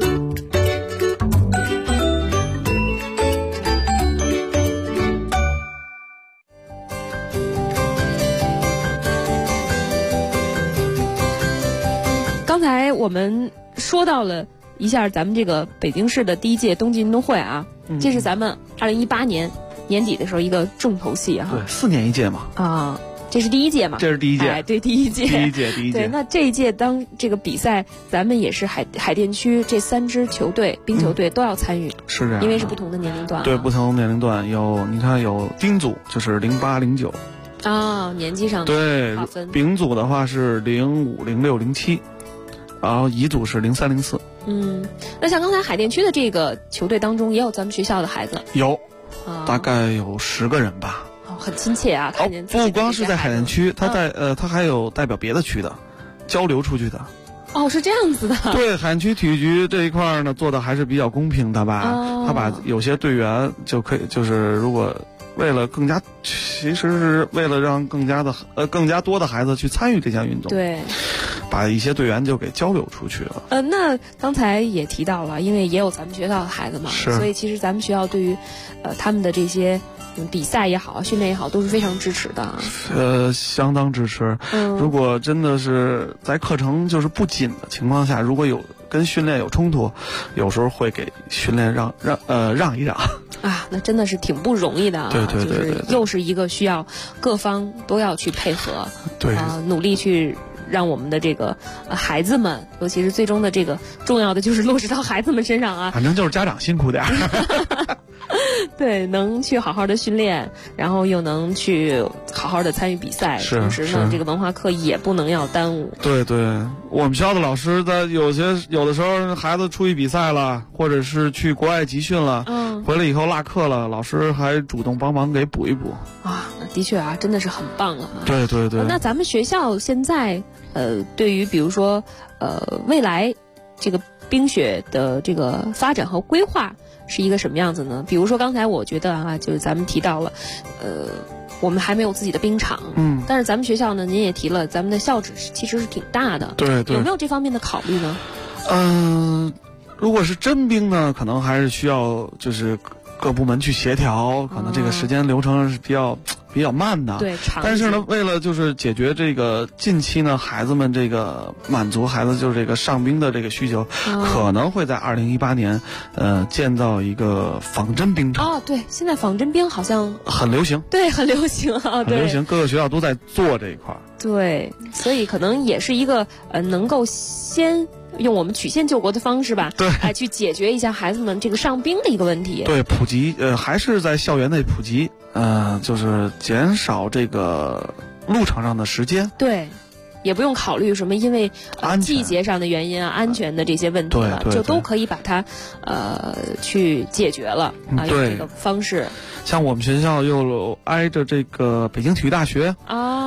刚才我们说到了一下咱们这个北京市的第1届冬季运动会啊，这是咱们2018年年底的时候一个重头戏啊。 对，4年1届嘛。 啊，这是第1届嘛？ 这是第1届。 对，第1届。 第一届。 对，那这一届当这个比赛，咱们也是海淀区这3支球队，冰球队都要参与。 是这样。 因为是不同的年龄段。 对，不同年龄段你看有丁组就是08、09。 年纪上对划分。 丙组的话是05、06、07。然后乙组是03、04。 那像刚才海淀区的这个球队当中，也有咱们学校的孩子。 有，大概有10个人吧。 很亲切啊，看见。 不光是在海淀区，他还有代表别的区的，交流出去的。 是这样子的。 对，海淀区体育局这一块呢，做的还是比较公平的吧。他把有些队员就可以，就是如果其实是为了让更加多的孩子去参与这项运动。 对。 把一些队员就给交流出去了。 那刚才也提到了，因为也有咱们学校的孩子嘛，所以其实咱们学校对于他们的这些比赛也好，训练也好，都是非常支持的。 相当支持。如果真的是在课程就是不紧的情况下，如果有跟训练有冲突，有时候会给训练让一让。 那真的是挺不容易的啊。 对， 就是又是一个需要各方都要去配合， 对， 努力去让我们的这个孩子们，尤其是最终的这个重要的就是落实到孩子们身上啊。 反正就是家长辛苦点对，能去好好的训练，然后又能去好好的参与比赛，同时呢，这个文化课也不能要耽误。 对，我们学校的老师有的时候孩子出去比赛了，或者是去国外集训了，回来以后落课了，老师还主动帮忙给补一补。 那的确啊，真的是很棒了啊。 对。 那咱们学校现在对于比如说未来这个冰雪的这个发展和规划是一个什么样子呢？比如说刚才我觉得就是咱们提到了我们还没有自己的冰场，但是咱们学校呢，您也提了，咱们的校址其实是挺大的。 对， 有没有这方面的考虑呢？ 如果是真冰呢，可能还是需要就是各部门去协调，可能这个时间流程是比较慢的。 对， 但是呢，为了就是解决这个近期呢，孩子们这个满足孩子就是这个上冰的这个需求，可能会在2018年建造一个仿真冰场。 对，现在仿真冰好像很流行。 对，很流行啊， 很流行，各个学校都在做这一块。 对，所以可能也是一个能够先用我们曲线救国的方式吧， 对， 去解决一下孩子们这个上冰的一个问题。 对，普及，还是在校园内普及，就是减少这个路程上的时间。 对，也不用考虑什么因为季节上的原因安全的这些问题了，就都可以把它去解决了用这个方式。 像我们学校又挨着这个北京体育大学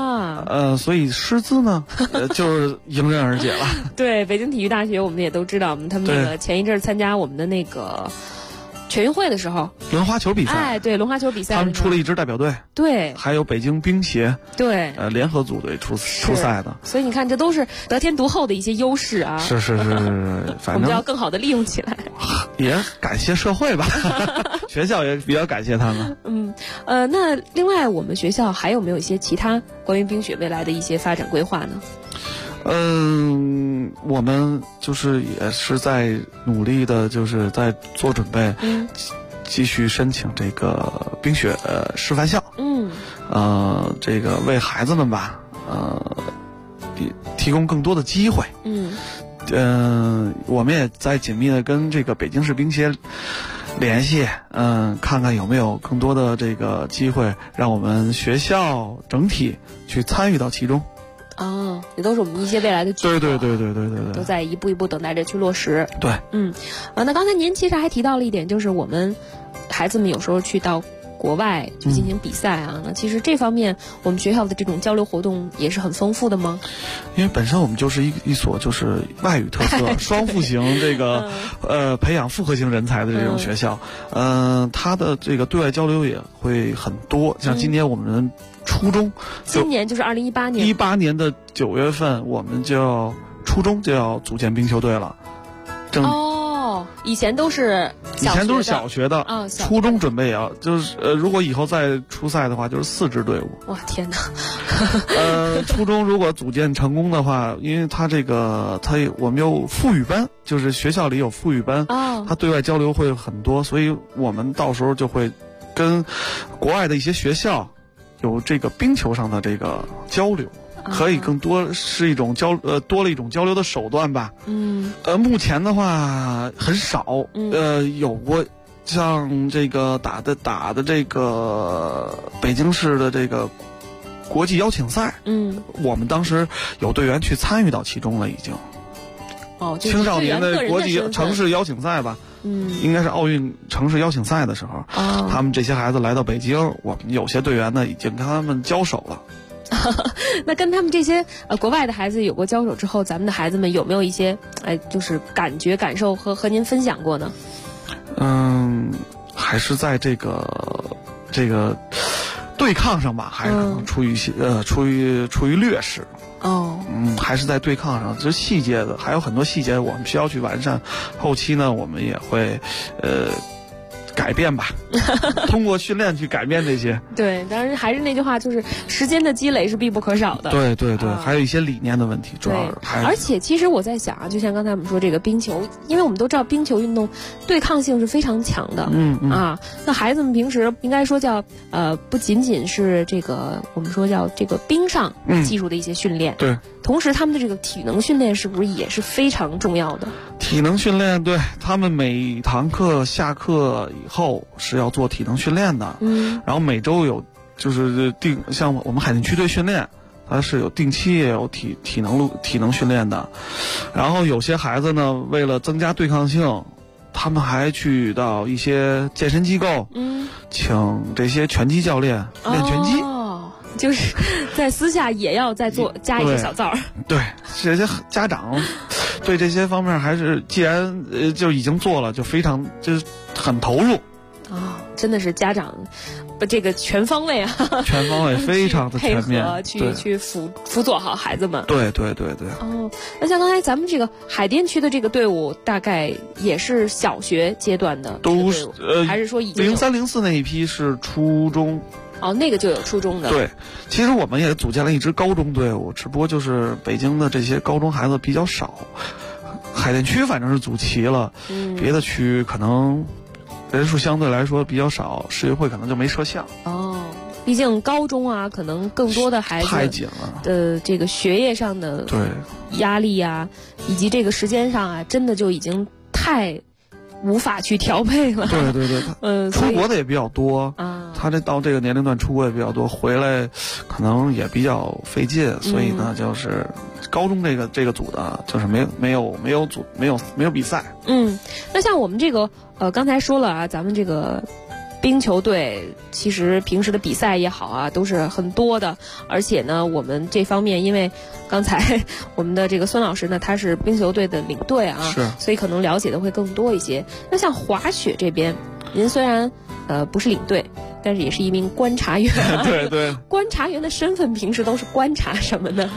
所以师资呢，就是迎刃而解了。 对，北京体育大学我们也都知道，他们那个前一阵参加我们的那个全运会的时候， 轮滑球比赛， 对，轮滑球比赛， 他们出了一支代表队， 对， 还有北京冰协， 对， 联合组队出赛的。 所以你看，这都是得天独厚的一些优势啊。 是，反正我们就要更好的利用起来。 也感谢社会吧，学校也比较感谢他们。 那另外我们学校还有没有一些其他关于冰雪未来的一些发展规划呢？ 我们就是也是在努力的，就是在做准备，继续申请这个冰雪示范校。这个为孩子们吧，提供更多的机会。我们也在紧密的跟这个北京市冰协联系，看看有没有更多的这个机会，让我们学校整体去参与到其中。 也都是我们一些未来的计划。 对， 都在一步一步等待着去落实。 对， 那刚才您其实还提到了一点，就是我们孩子们有时候去到国外去进行比赛啊，那其实这方面我们学校的这种交流活动也是很丰富的吗？ 因为本身我们就是一所就是外语特色双复型这个培养复合型人才的这种学校，它的这个对外交流也会很多。像今年我们初中， 今年就是2018年 ，18年的9月份，我们初中就要组建冰球队了。 以前都是小学的，初中准备也要，就是如果以后再出赛的话，就是4支队伍。 哇，天哪！ 初中如果组建成功的话，因为我们有副语班，就是学校里有副语班，它对外交流会很多，所以我们到时候就会跟国外的一些学校有这个冰球上的这个交流。可以更多是一种多了一种交流的手段吧。目前的话很少，有过像这个打的这个北京市的这个国际邀请赛，我们当时有队员去参与到其中了，已经。青少年的国际城市邀请赛吧。应该是奥运城市邀请赛的时候，他们这些孩子来到北京，我们有些队员呢已经跟他们交手了。 那跟他们这些国外的孩子有过交手之后，咱们的孩子们有没有一些就是感受和您分享过呢？ 还是在这个对抗上吧，还是可能出于劣势。还是在对抗上，这细节的还有很多细节我们需要去完善。后期呢，我们也会改变吧，通过训练去改变这些。 对，当然还是那句话，就是时间的积累是必不可少的。 对，还有一些理念的问题，主要还而且其实我在想啊，就像刚才我们说这个冰球，因为我们都知道冰球运动对抗性是非常强的。那孩子们平时应该说叫不仅仅是这个我们说叫这个冰上技术的一些训练， 对， 同时他们的这个体能训练是不是也是非常重要的？ 体能训练，对，他们每堂课下课以后是要做体能训练的，然后每周有就是像我们海淀区队训练，它是有定期也有体能训练的，然后有些孩子呢，为了增加对抗性，他们还去到一些健身机构，请这些拳击教练练拳击。 就是在私下也要再加一些小灶。 对，这些家长对这些方面还是既然就已经做了，就非常就是很投入。 真的是家长这个全方位啊， 全方位非常的全面， 去辅佐好孩子们。 对。 那像刚才咱们这个海淀区的这个队伍，大概也是小学阶段的都是还是说已经 03、04那一批是初中？ 那个就有初中的。 对，其实我们也组建了一支高中队伍，只不过就是北京的这些高中孩子比较少，海淀区反正是组齐了，别的区可能人数相对来说比较少，世运会可能就没设项。 毕竟高中啊，可能更多的孩子太紧了的这个学业上的压力啊，以及这个时间上啊，真的就已经太无法去调配了。 对，出国的也比较多他到这个年龄段出国也比较多，回来可能也比较费劲，所以呢，就是高中这个组的，就是没有比赛。 那像我们这个刚才说了啊，咱们这个冰球队其实平时的比赛也好啊，都是很多的，而且呢，我们这方面因为刚才我们的这个孙老师呢，他是冰球队的领队啊， 是， 所以可能了解的会更多一些。那像滑雪这边，您虽然不是领队，但是也是一名观察员、啊。 对对。 观察员的身份平时都是观察什么呢？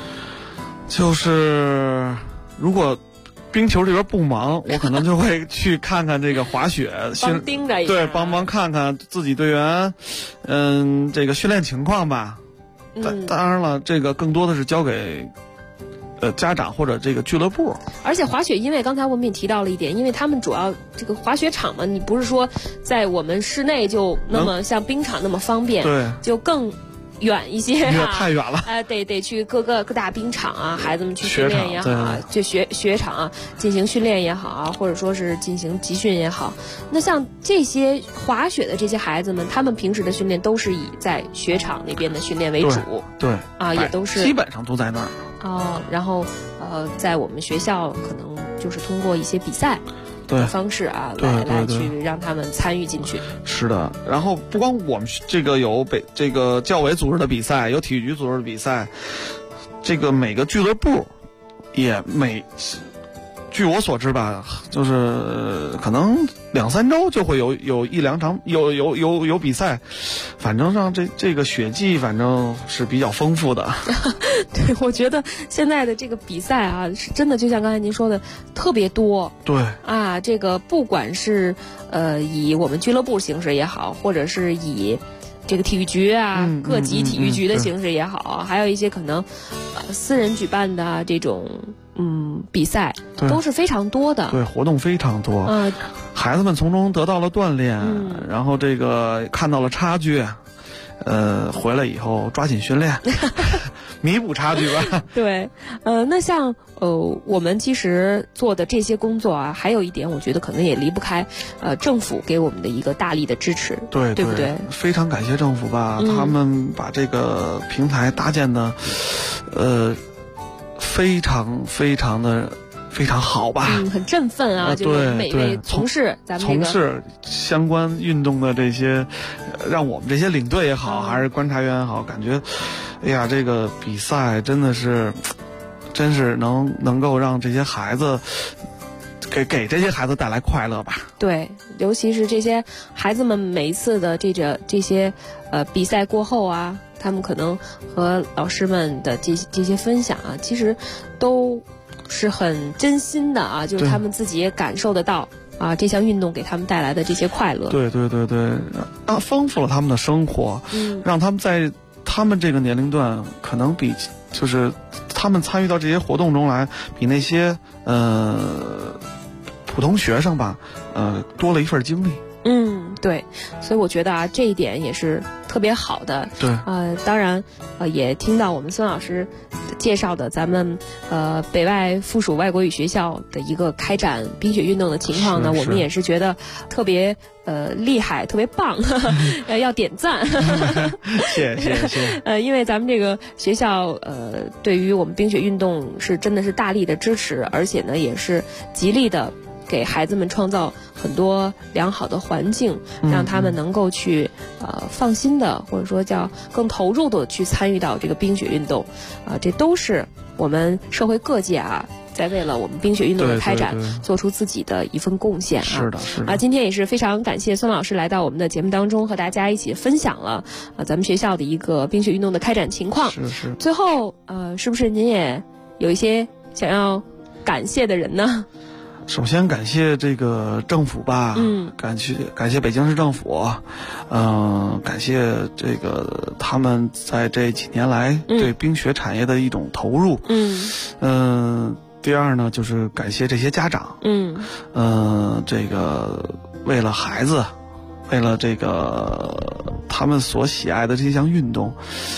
就是如果冰球这边不忙，我可能就会去看看这个滑雪， 帮盯着一下， 对，帮忙看看自己队员，这个训练情况吧。当然了，这个更多的是交给家长或者这个俱乐部。 而且滑雪，因为刚才我们也提到了一点，因为他们主要这个滑雪场嘛，你不是说在我们室内就那么像冰场那么方便， 对， 就更远一些啊， 太远了。 得去各大冰场啊，孩子们去训练也好啊，就雪场啊进行训练也好啊，或者说是进行集训也好。那像这些滑雪的这些孩子们，他们平时的训练都是以在雪场那边的训练为主， 对啊，也都是基本上都在那儿。 哦，然后在我们学校可能就是通过一些比赛的方式啊，来去让他们参与进去。 是的，然后不光我们这个有这个教委组织的比赛，有体育局组织的比赛，这个每个俱乐部也据我所知吧，就是可能2-3周就会有1-2场有比赛，反正让这个雪季反正是比较丰富的。 对，我觉得现在的这个比赛啊，是真的就像刚才您说的特别多。 对啊，这个不管是以我们俱乐部形式也好，或者是以这个体育局啊，各级体育局的形式也好，还有一些可能私人举办的这种比赛都是非常多的， 对，活动非常多，孩子们从中得到了锻炼，然后这个看到了差距，回来以后抓紧训练，弥补差距吧。 对，那像我们其实做的这些工作啊，还有一点我觉得可能也离不开政府给我们的一个大力的支持， 对不对？ 非常感谢政府吧，他们把这个平台搭建的非常的非常好吧， 很振奋啊！就是每位从事相关运动的这些，让我们这些领队也好，还是观察员也好，感觉，哎呀，这个比赛真是能够让这些孩子给这些孩子带来快乐吧。 对，尤其是这些孩子们每一次的这些比赛过后啊，他们可能和老师们的这些分享啊，其实都是很真心的啊，就是他们自己也感受得到啊，这项运动给他们带来的这些快乐。 对，丰富了他们的生活，让他们在他们这个年龄段可能比就是他们参与到这些活动中来，比那些普通学生吧，多了一份经历。 对，所以我觉得啊，这一点也是特别好的。 对， 当然，也听到我们孙老师介绍的咱们北外附属外国语学校的一个开展冰雪运动的情况呢，我们也是觉得特别厉害，特别棒，要点赞。 谢谢。 因为咱们这个学校对于我们冰雪运动是真的是大力的支持，而且呢也是极力的给孩子们创造很多良好的环境，让他们能够去放心的，或者说叫更投入的去参与到这个冰雪运动，这都是我们社会各界啊，在为了我们冰雪运动的开展做出自己的一份贡献啊。 是的。 今天也是非常感谢孙老师来到我们的节目当中，和大家一起分享了咱们学校的一个冰雪运动的开展情况。 是。 最后是不是您也有一些想要感谢的人呢？ 首先感谢这个政府吧，感谢北京市政府，感谢这个他们在这几年来对冰雪产业的一种投入，第二呢就是感谢这些家长，这个为了孩子，为了这个他们所喜爱的这项运动，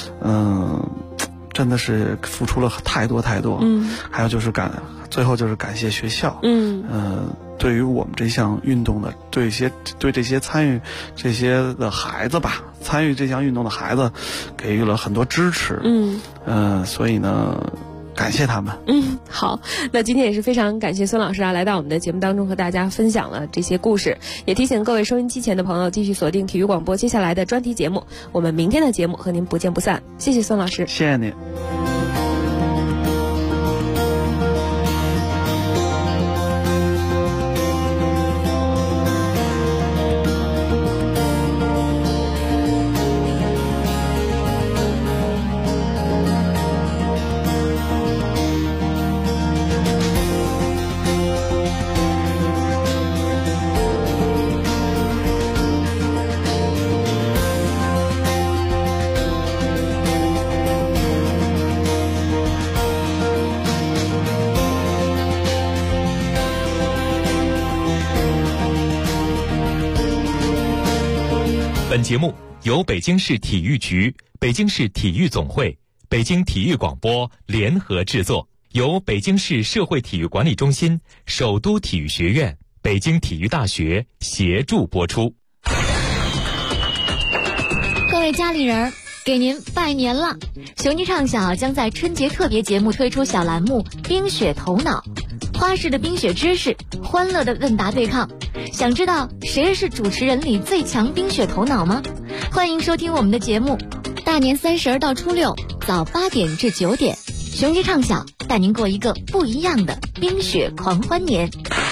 真的是付出了太多，还有就是最后就是感谢学校，对于我们这项运动的对这些参与这些的孩子吧，参与这项运动的孩子给予了很多支持，所以呢， 感谢他们。 好，那今天也是非常感谢孙老师来到我们的节目当中和大家分享了这些故事，也提醒各位收音机前的朋友继续锁定体育广播接下来的专题节目，我们明天的节目和您不见不散。谢谢孙老师。 谢谢您。 本节目由北京市体育局、北京市体育总会、北京体育广播联合制作，由北京市社会体育管理中心、首都体育学院、北京体育大学协助播出。 各位家里人，给您拜年了！雄鸡唱晓将在春节特别节目推出小栏目《冰雪头脑》，花式的冰雪知识，欢乐的问答对抗。想知道谁是主持人里最强冰雪头脑吗？欢迎收听我们的节目，大年30到初6早8点至9点，雄鸡唱晓带您过一个不一样的冰雪狂欢年。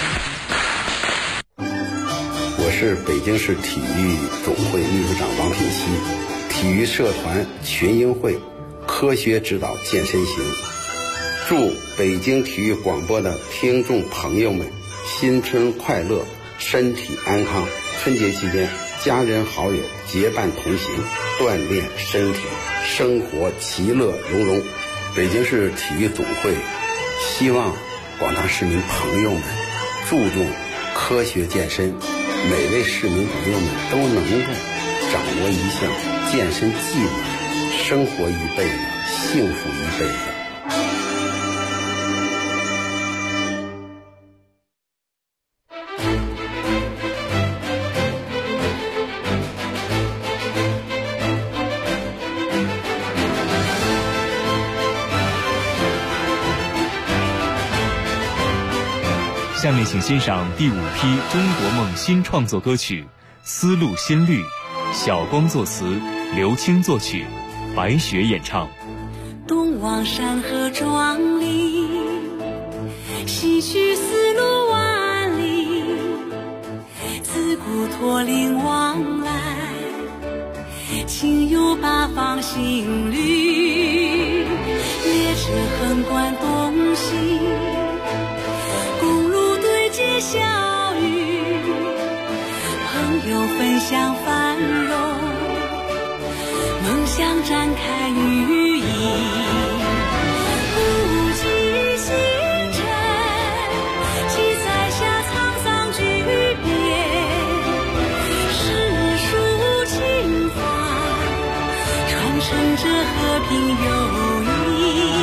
我是北京市体育总会秘书长王品熙，体育社团群英会科学指导健身行，祝北京体育广播的听众朋友们新春快乐，身体安康。春节期间，家人好友结伴同行，锻炼身体，生活其乐融融。北京市体育总会希望广大市民朋友们注重科学健身，每位市民朋友们都能够掌握一项健身技能，生活一辈子，幸福一辈子。 下面请欣赏第5批中国梦新创作歌曲《丝路新绿》，小光作词，刘青作曲，白雪演唱。 东望山河壮丽，西去丝路万里，自古驼铃往来，情有八方新绿。列车横贯东西，小雨，朋友分享繁荣，梦想展开羽翼，不计星辰，记载下沧桑巨变，诗书情怀，传承着和平友谊。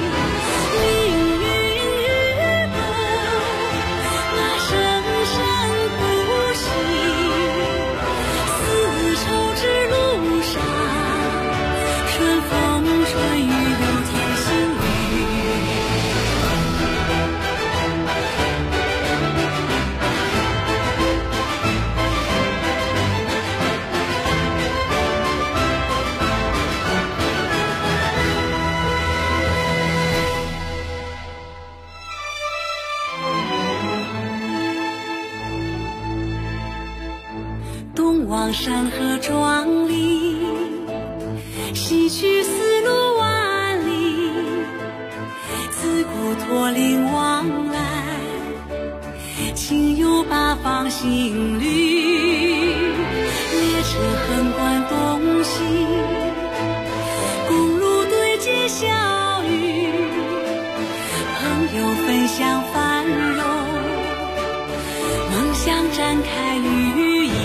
东望山河壮丽，西去丝路万里，自古驼铃往来，情有八方新绿。列车横贯东西，公路对接小雨，朋友分享繁荣，梦想展开羽翼。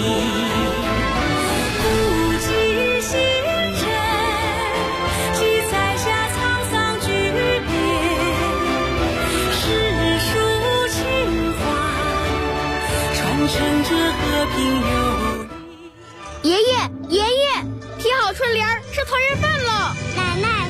乘着和平友谊。 爷爷，爷爷，贴好春联是团圆饭